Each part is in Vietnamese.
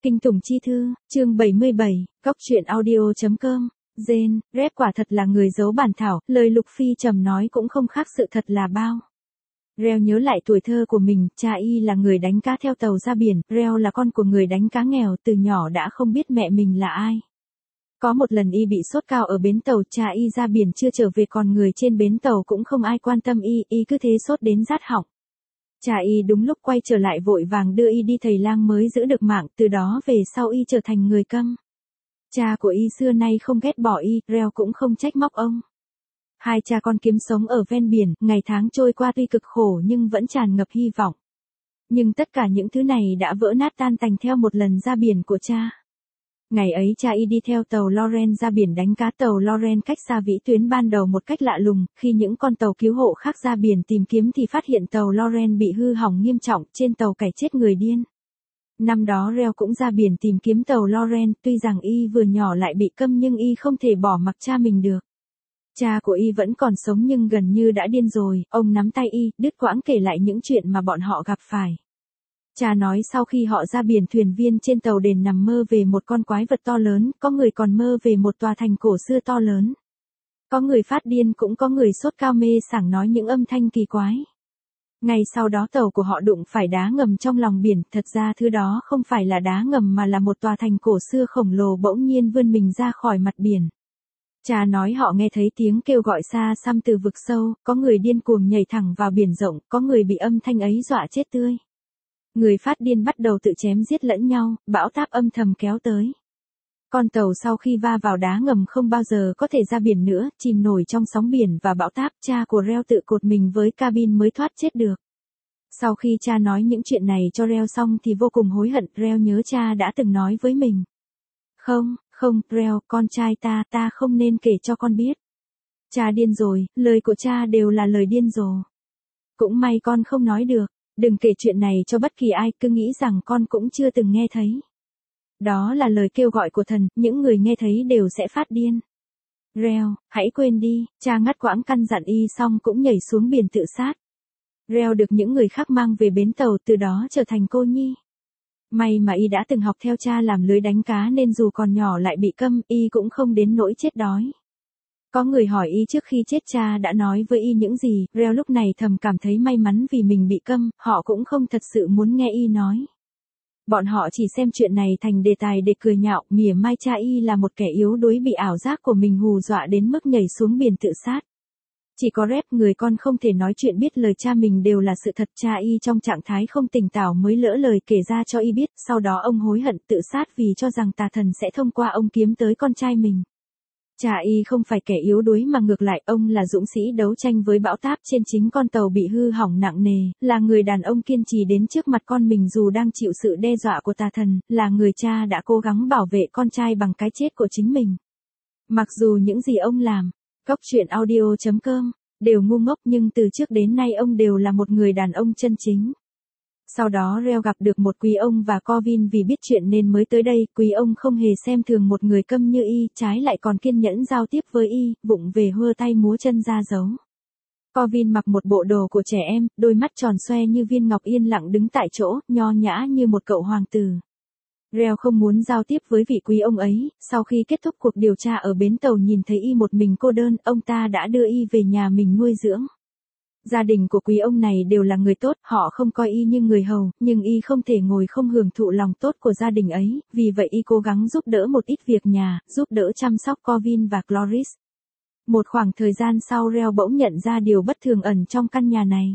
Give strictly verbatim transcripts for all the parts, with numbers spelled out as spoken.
Kinh Tủng Chi Thư, chương bảy mươi bảy, Góc truyện audio.com, Gen, Rep quả thật là người giấu bản thảo, lời Lục Phi Trầm nói cũng không khác sự thật là bao. Reo nhớ lại tuổi thơ của mình, cha y là người đánh cá theo tàu ra biển, Reo là con của người đánh cá nghèo, từ nhỏ đã không biết mẹ mình là ai. Có một lần y bị sốt cao ở bến tàu, cha y ra biển chưa trở về còn người trên bến tàu cũng không ai quan tâm y, y cứ thế sốt đến rát họng. Cha y đúng lúc quay trở lại vội vàng đưa y đi thầy lang mới giữ được mạng, từ đó về sau y trở thành người câm. Cha của y xưa nay không ghét bỏ y, Reo cũng không trách móc ông. Hai cha con kiếm sống ở ven biển, ngày tháng trôi qua tuy cực khổ nhưng vẫn tràn ngập hy vọng. Nhưng tất cả những thứ này đã vỡ nát tan tành theo một lần ra biển của cha. Ngày ấy cha y đi theo tàu Loren ra biển đánh cá, tàu Loren cách xa vĩ tuyến ban đầu một cách lạ lùng, khi những con tàu cứu hộ khác ra biển tìm kiếm thì phát hiện tàu Loren bị hư hỏng nghiêm trọng, trên tàu cày chết người điên. Năm đó Reo cũng ra biển tìm kiếm tàu Loren, tuy rằng y vừa nhỏ lại bị câm nhưng y không thể bỏ mặc cha mình được. Cha của y vẫn còn sống nhưng gần như đã điên rồi, ông nắm tay y, đứt quãng kể lại những chuyện mà bọn họ gặp phải. Cha nói sau khi họ ra biển, thuyền viên trên tàu đền nằm mơ về một con quái vật to lớn, có người còn mơ về một tòa thành cổ xưa to lớn. Có người phát điên cũng có người sốt cao mê sảng nói những âm thanh kỳ quái. Ngày sau đó tàu của họ đụng phải đá ngầm trong lòng biển, thật ra thứ đó không phải là đá ngầm mà là một tòa thành cổ xưa khổng lồ bỗng nhiên vươn mình ra khỏi mặt biển. Cha nói họ nghe thấy tiếng kêu gọi xa xăm từ vực sâu, có người điên cuồng nhảy thẳng vào biển rộng, có người bị âm thanh ấy dọa chết tươi. Người phát điên bắt đầu tự chém giết lẫn nhau, bão táp âm thầm kéo tới. Con tàu sau khi va vào đá ngầm không bao giờ có thể ra biển nữa, chìm nổi trong sóng biển và bão táp, cha của Reo tự cột mình với cabin mới thoát chết được. Sau khi cha nói những chuyện này cho Reo xong thì vô cùng hối hận, Reo nhớ cha đã từng nói với mình. Không, không, Reo, con trai ta, ta không nên kể cho con biết. Cha điên rồi, lời của cha đều là lời điên rồ. Cũng may con không nói được. Đừng kể chuyện này cho bất kỳ ai, cứ nghĩ rằng con cũng chưa từng nghe thấy. Đó là lời kêu gọi của thần, những người nghe thấy đều sẽ phát điên. Reo, hãy quên đi, cha ngắt quãng căn dặn y xong cũng nhảy xuống biển tự sát. Reo được những người khác mang về bến tàu, từ đó trở thành cô nhi. May mà y đã từng học theo cha làm lưới đánh cá nên dù còn nhỏ lại bị câm, y cũng không đến nỗi chết đói. Có người hỏi y trước khi chết cha đã nói với y những gì, Reo lúc này thầm cảm thấy may mắn vì mình bị câm, họ cũng không thật sự muốn nghe y nói. Bọn họ chỉ xem chuyện này thành đề tài để cười nhạo, mỉa mai cha y là một kẻ yếu đuối bị ảo giác của mình hù dọa đến mức nhảy xuống biển tự sát. Chỉ có Rep, người con không thể nói chuyện biết lời cha mình đều là sự thật, cha y trong trạng thái không tỉnh táo mới lỡ lời kể ra cho y biết, sau đó ông hối hận tự sát vì cho rằng tà thần sẽ thông qua ông kiếm tới con trai mình. Cha y không phải kẻ yếu đuối mà ngược lại ông là dũng sĩ đấu tranh với bão táp trên chính con tàu bị hư hỏng nặng nề, là người đàn ông kiên trì đến trước mặt con mình dù đang chịu sự đe dọa của tà thần, là người cha đã cố gắng bảo vệ con trai bằng cái chết của chính mình. Mặc dù những gì ông làm, Góc truyện audio.com, đều ngu ngốc nhưng từ trước đến nay ông đều là một người đàn ông chân chính. Sau đó Reo gặp được một quý ông và Corvin vì biết chuyện nên mới tới đây, quý ông không hề xem thường một người câm như y, trái lại còn kiên nhẫn giao tiếp với y, vụng về hơ tay múa chân ra dấu. Corvin mặc một bộ đồ của trẻ em, đôi mắt tròn xoe như viên ngọc yên lặng đứng tại chỗ, nho nhã như một cậu hoàng tử. Reo không muốn giao tiếp với vị quý ông ấy, sau khi kết thúc cuộc điều tra ở bến tàu nhìn thấy y một mình cô đơn, ông ta đã đưa y về nhà mình nuôi dưỡng. Gia đình của quý ông này đều là người tốt, họ không coi y như người hầu, nhưng y không thể ngồi không hưởng thụ lòng tốt của gia đình ấy, vì vậy y cố gắng giúp đỡ một ít việc nhà, giúp đỡ chăm sóc Corvin và Cloris. Một khoảng thời gian sau Reo bỗng nhận ra điều bất thường ẩn trong căn nhà này.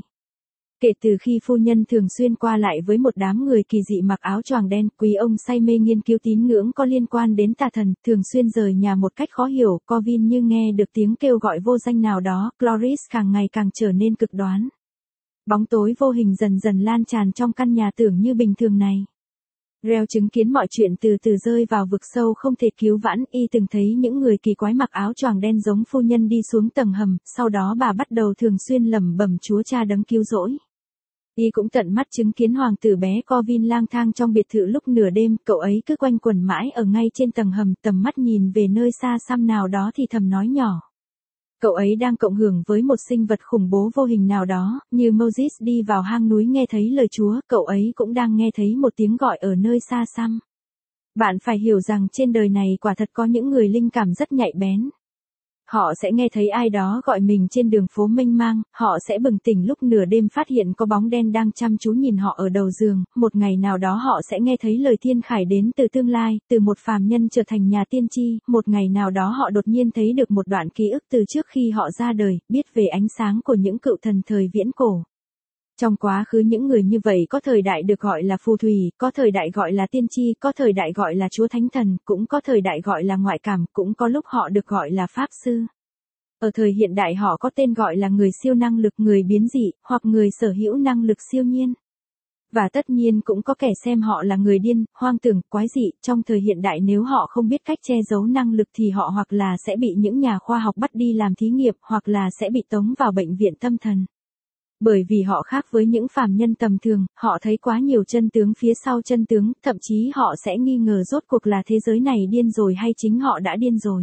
Kể từ khi phu nhân thường xuyên qua lại với một đám người kỳ dị mặc áo choàng đen, quý ông say mê nghiên cứu tín ngưỡng có liên quan đến tà thần, thường xuyên rời nhà một cách khó hiểu, Corvin như nghe được tiếng kêu gọi vô danh nào đó, Cloris càng ngày càng trở nên cực đoán. Bóng tối vô hình dần dần lan tràn trong căn nhà tưởng như bình thường này. Reo chứng kiến mọi chuyện từ từ rơi vào vực sâu không thể cứu vãn, y từng thấy những người kỳ quái mặc áo choàng đen giống phu nhân đi xuống tầng hầm, sau đó bà bắt đầu thường xuyên lẩm bẩm Chúa Cha đấng cứu rỗi. Y cũng tận mắt chứng kiến hoàng tử bé Corvin lang thang trong biệt thự lúc nửa đêm, cậu ấy cứ quanh quẩn mãi ở ngay trên tầng hầm, tầm mắt nhìn về nơi xa xăm nào đó thì thầm nói nhỏ. Cậu ấy đang cộng hưởng với một sinh vật khủng bố vô hình nào đó, như Moses đi vào hang núi nghe thấy lời Chúa, cậu ấy cũng đang nghe thấy một tiếng gọi ở nơi xa xăm. Bạn phải hiểu rằng trên đời này quả thật có những người linh cảm rất nhạy bén. Họ sẽ nghe thấy ai đó gọi mình trên đường phố mênh mang, họ sẽ bừng tỉnh lúc nửa đêm phát hiện có bóng đen đang chăm chú nhìn họ ở đầu giường, một ngày nào đó họ sẽ nghe thấy lời thiên khải đến từ tương lai, từ một phàm nhân trở thành nhà tiên tri, một ngày nào đó họ đột nhiên thấy được một đoạn ký ức từ trước khi họ ra đời, biết về ánh sáng của những cựu thần thời viễn cổ. Trong quá khứ những người như vậy có thời đại được gọi là phù thủy, có thời đại gọi là tiên tri, có thời đại gọi là chúa thánh thần, cũng có thời đại gọi là ngoại cảm, cũng có lúc họ được gọi là pháp sư. Ở thời hiện đại họ có tên gọi là người siêu năng lực, người biến dị, hoặc người sở hữu năng lực siêu nhiên. Và tất nhiên cũng có kẻ xem họ là người điên, hoang tưởng, quái dị. Trong thời hiện đại nếu họ không biết cách che giấu năng lực thì họ hoặc là sẽ bị những nhà khoa học bắt đi làm thí nghiệm, hoặc là sẽ bị tống vào bệnh viện tâm thần. Bởi vì họ khác với những phàm nhân tầm thường, họ thấy quá nhiều chân tướng phía sau chân tướng, thậm chí họ sẽ nghi ngờ rốt cuộc là thế giới này điên rồi hay chính họ đã điên rồi.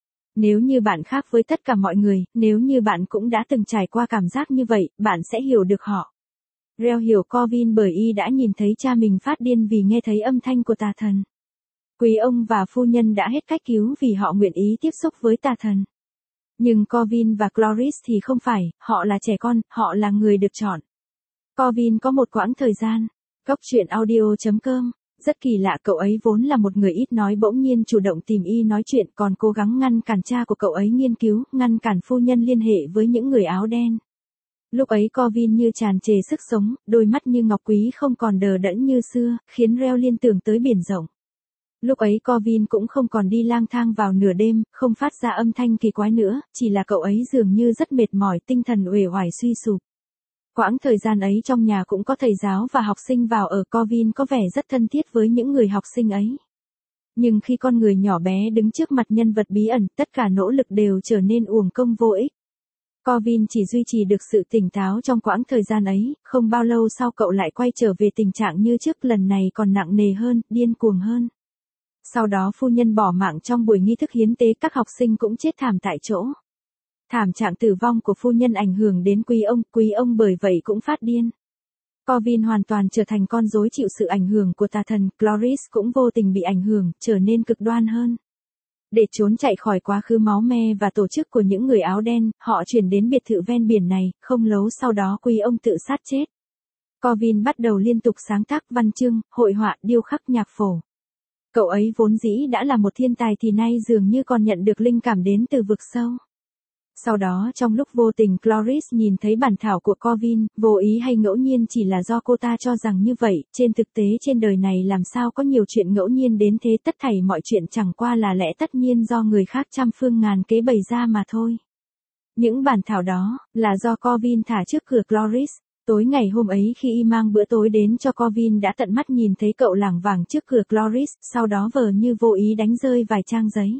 Nếu như bạn khác với tất cả mọi người, nếu như bạn cũng đã từng trải qua cảm giác như vậy, bạn sẽ hiểu được họ. Reo hiểu Corvin bởi y đã nhìn thấy cha mình phát điên vì nghe thấy âm thanh của tà thần. Quý ông và phu nhân đã hết cách cứu vì họ nguyện ý tiếp xúc với tà thần. Nhưng Corvin và Cloris thì không phải, họ là trẻ con, họ là người được chọn. Corvin có một quãng thời gian. Góc truyện audio chấm com. Rất kỳ lạ, cậu ấy vốn là một người ít nói bỗng nhiên chủ động tìm y nói chuyện, còn cố gắng ngăn cản cha của cậu ấy nghiên cứu, ngăn cản phu nhân liên hệ với những người áo đen. Lúc ấy Corvin như tràn trề sức sống, đôi mắt như ngọc quý không còn đờ đẫn như xưa, khiến Reo liên tưởng tới biển rộng. Lúc ấy Corvin cũng không còn đi lang thang vào nửa đêm, không phát ra âm thanh kỳ quái nữa, chỉ là cậu ấy dường như rất mệt mỏi, tinh thần uể oải suy sụp. Quãng thời gian ấy trong nhà cũng có thầy giáo và học sinh vào ở, Corvin có vẻ rất thân thiết với những người học sinh ấy. Nhưng khi con người nhỏ bé đứng trước mặt nhân vật bí ẩn, tất cả nỗ lực đều trở nên uổng công vô ích. Corvin chỉ duy trì được sự tỉnh táo trong quãng thời gian ấy, không bao lâu sau cậu lại quay trở về tình trạng như trước, lần này còn nặng nề hơn, điên cuồng hơn. Sau đó phu nhân bỏ mạng trong buổi nghi thức hiến tế, các học sinh cũng chết thảm tại chỗ. Thảm trạng tử vong của phu nhân ảnh hưởng đến quý ông, quý ông bởi vậy cũng phát điên. Corvin hoàn toàn trở thành con rối chịu sự ảnh hưởng của tà thần, Cloris cũng vô tình bị ảnh hưởng, trở nên cực đoan hơn. Để trốn chạy khỏi quá khứ máu me và tổ chức của những người áo đen, họ chuyển đến biệt thự ven biển này, không lâu sau đó quý ông tự sát chết. Corvin bắt đầu liên tục sáng tác văn chương, hội họa, điêu khắc, nhạc phổ. Cậu ấy vốn dĩ đã là một thiên tài thì nay dường như còn nhận được linh cảm đến từ vực sâu. Sau đó trong lúc vô tình Cloris nhìn thấy bản thảo của Corvin, vô ý hay ngẫu nhiên chỉ là do cô ta cho rằng như vậy, trên thực tế trên đời này làm sao có nhiều chuyện ngẫu nhiên đến thế, tất thảy mọi chuyện chẳng qua là lẽ tất nhiên do người khác trăm phương ngàn kế bày ra mà thôi. Những bản thảo đó, là do Corvin thả trước cửa Cloris. Tối ngày hôm ấy khi y mang bữa tối đến cho Corvin đã tận mắt nhìn thấy cậu lảng vảng trước cửa Cloris, sau đó vờ như vô ý đánh rơi vài trang giấy.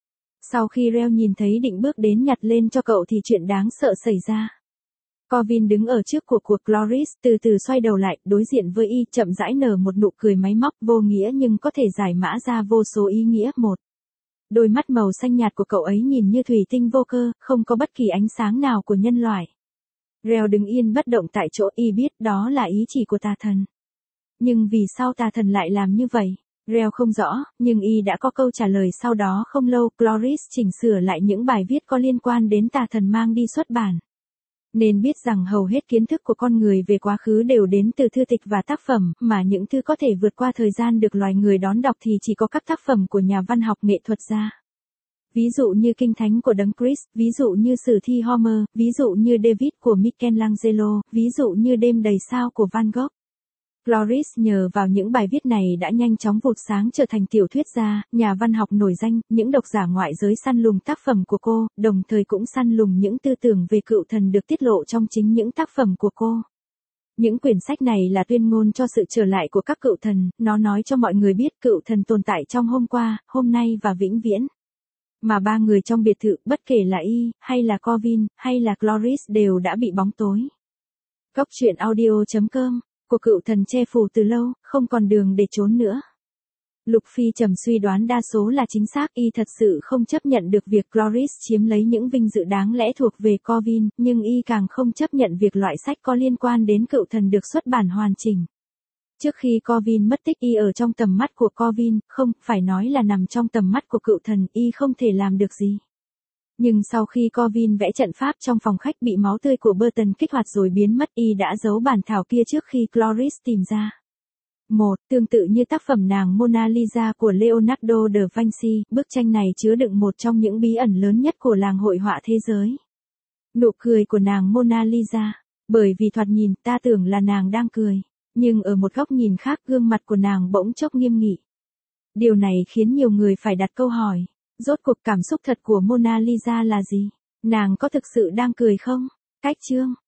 Sau khi Reo nhìn thấy định bước đến nhặt lên cho cậu thì chuyện đáng sợ xảy ra. Corvin đứng ở trước của của Cloris, từ từ xoay đầu lại, đối diện với y, chậm rãi nở một nụ cười máy móc vô nghĩa nhưng có thể giải mã ra vô số ý nghĩa. Một, đôi mắt màu xanh nhạt của cậu ấy nhìn như thủy tinh vô cơ, không có bất kỳ ánh sáng nào của nhân loại. Reo đứng yên bất động tại chỗ, y biết đó là ý chỉ của tà thần. Nhưng vì sao tà thần lại làm như vậy? Reo không rõ, nhưng y đã có câu trả lời sau đó không lâu, Cloris chỉnh sửa lại những bài viết có liên quan đến tà thần mang đi xuất bản. Nên biết rằng hầu hết kiến thức của con người về quá khứ đều đến từ thư tịch và tác phẩm, mà những thứ có thể vượt qua thời gian được loài người đón đọc thì chỉ có các tác phẩm của nhà văn học nghệ thuật ra. Ví dụ như Kinh Thánh của Đấng Christ, ví dụ như Sử thi Homer, ví dụ như David của Michelangelo, ví dụ như Đêm đầy sao của Van Gogh. Cloris nhờ vào những bài viết này đã nhanh chóng vụt sáng trở thành tiểu thuyết gia, nhà văn học nổi danh, những độc giả ngoại giới săn lùng tác phẩm của cô, đồng thời cũng săn lùng những tư tưởng về cựu thần được tiết lộ trong chính những tác phẩm của cô. Những quyển sách này là tuyên ngôn cho sự trở lại của các cựu thần, nó nói cho mọi người biết cựu thần tồn tại trong hôm qua, hôm nay và vĩnh viễn. Mà ba người trong biệt thự, bất kể là y, hay là Corvin, hay là Cloris đều đã bị bóng tối. Góc truyện audio chấm com, của cựu thần che phủ từ lâu, không còn đường để trốn nữa. Lục Phi trầm suy đoán đa số là chính xác, y thật sự không chấp nhận được việc Cloris chiếm lấy những vinh dự đáng lẽ thuộc về Corvin, nhưng y càng không chấp nhận việc loại sách có liên quan đến cựu thần được xuất bản hoàn chỉnh. Trước khi Corvin mất tích y ở trong tầm mắt của Corvin, không, phải nói là nằm trong tầm mắt của cựu thần, y không thể làm được gì. Nhưng sau khi Corvin vẽ trận pháp trong phòng khách bị máu tươi của Burton kích hoạt rồi biến mất, y đã giấu bản thảo kia trước khi Cloris tìm ra. một. Tương tự như tác phẩm nàng Mona Lisa của Leonardo da Vinci, bức tranh này chứa đựng một trong những bí ẩn lớn nhất của làng hội họa thế giới. Nụ cười của nàng Mona Lisa. Bởi vì thoạt nhìn ta tưởng là nàng đang cười, nhưng ở một góc nhìn khác gương mặt của nàng bỗng chốc nghiêm nghị. Điều này khiến nhiều người phải đặt câu hỏi, rốt cuộc cảm xúc thật của Mona Lisa là gì? Nàng có thực sự đang cười không? Cách chương